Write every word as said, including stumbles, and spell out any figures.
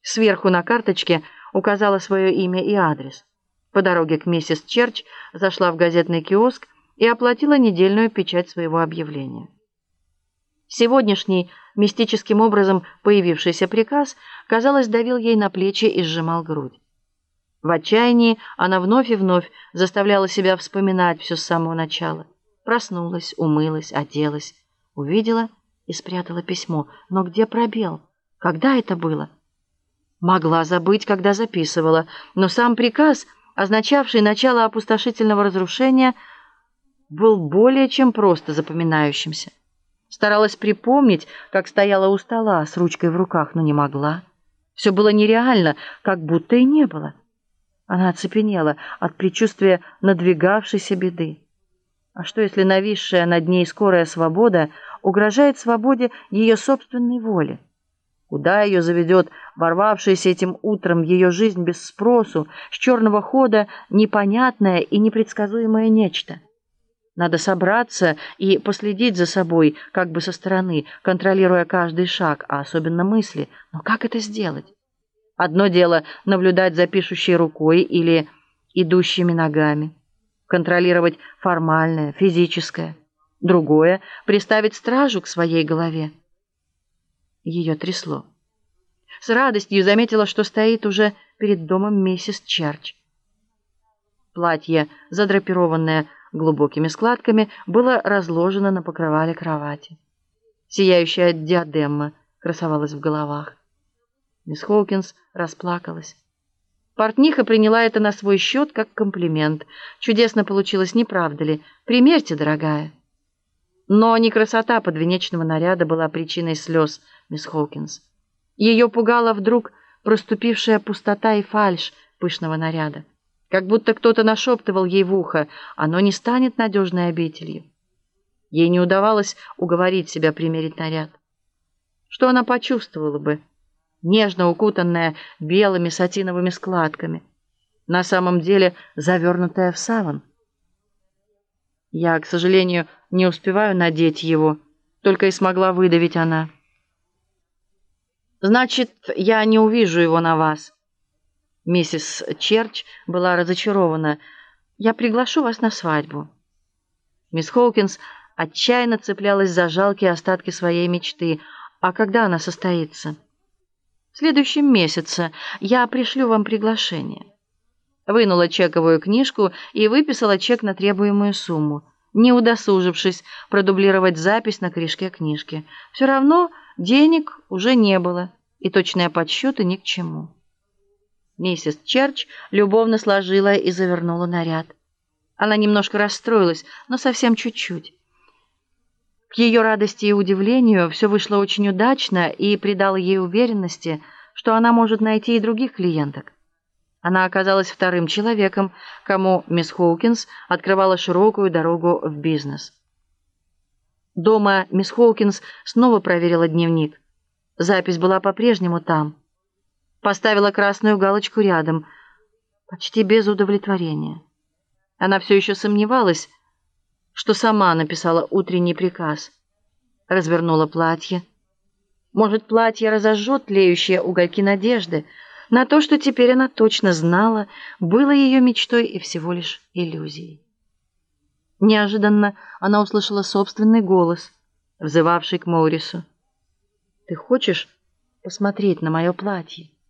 Сверху на карточке указала свое имя и адрес. По дороге к миссис Черч зашла в газетный киоск и оплатила недельную печать своего объявления. Сегодняшний мистическим образом появившийся приказ, казалось, давил ей на плечи и сжимал грудь. В отчаянии она вновь и вновь заставляла себя вспоминать все с самого начала. Проснулась, умылась, оделась, увидела и спрятала письмо. Но где пробел? Когда это было? Могла забыть, когда записывала, но сам приказ, означавший начало опустошительного разрушения, был более чем просто запоминающимся. Старалась припомнить, как стояла у стола с ручкой в руках, но не могла. Все было нереально, как будто и не было. Она оцепенела от предчувствия надвигавшейся беды. А что, если нависшая над ней скорая свобода угрожает свободе ее собственной воли? Куда ее заведет ворвавшаяся этим утром в ее жизнь без спросу, с черного хода, непонятное и непредсказуемое нечто? Надо собраться и последить за собой, как бы со стороны, контролируя каждый шаг, а особенно мысли. Но как это сделать? Одно дело наблюдать за пишущей рукой или идущими ногами, контролировать формальное, физическое. Другое — приставить стражу к своей голове. Ее трясло. С радостью заметила, что стоит уже перед домом миссис Черч. Платье, задрапированное глубокими складками, было разложено на покрывале кровати. Сияющая диадема красовалась в головах. Мисс Хоукинс расплакалась. Портниха приняла это на свой счет как комплимент. Чудесно получилось, не правда ли? Примерьте, дорогая. Но не красота подвенечного наряда была причиной слез мисс Хоукинс. Ее пугала вдруг проступившая пустота и фальшь пышного наряда. Как будто кто-то нашептывал ей в ухо: оно не станет надежной обителью. Ей не удавалось уговорить себя примерить наряд. Что она почувствовала бы, нежно укутанная белыми сатиновыми складками, на самом деле завернутая в саван? Я, к сожалению, не успеваю надеть его, только и смогла выдавить она. Значит, я не увижу его на вас. Миссис Черч была разочарована. Я приглашу вас на свадьбу. Мисс Хоукинс отчаянно цеплялась за жалкие остатки своей мечты. А когда она состоится? В следующем месяце. Я пришлю вам приглашение. Вынула чековую книжку и выписала чек на требуемую сумму, не удосужившись продублировать запись на корешке книжки. Все равно денег уже не было, и точные подсчеты ни к чему. Миссис Черч любовно сложила и завернула наряд. Она немножко расстроилась, но совсем чуть-чуть. К ее радости и удивлению все вышло очень удачно и придало ей уверенности, что она может найти и других клиенток. Она оказалась вторым человеком, кому мисс Хоукинс открывала широкую дорогу в бизнес. Дома мисс Хоукинс снова проверила дневник. Запись была по-прежнему там. Поставила красную галочку рядом, почти без удовлетворения. Она все еще сомневалась, что сама написала утренний приказ. Развернула платье. Может, платье разожжет тлеющие угольки надежды на то, что теперь она точно знала, было ее мечтой и всего лишь иллюзией. Неожиданно она услышала собственный голос, взывавший к Моррису. «Ты хочешь посмотреть на мое платье?»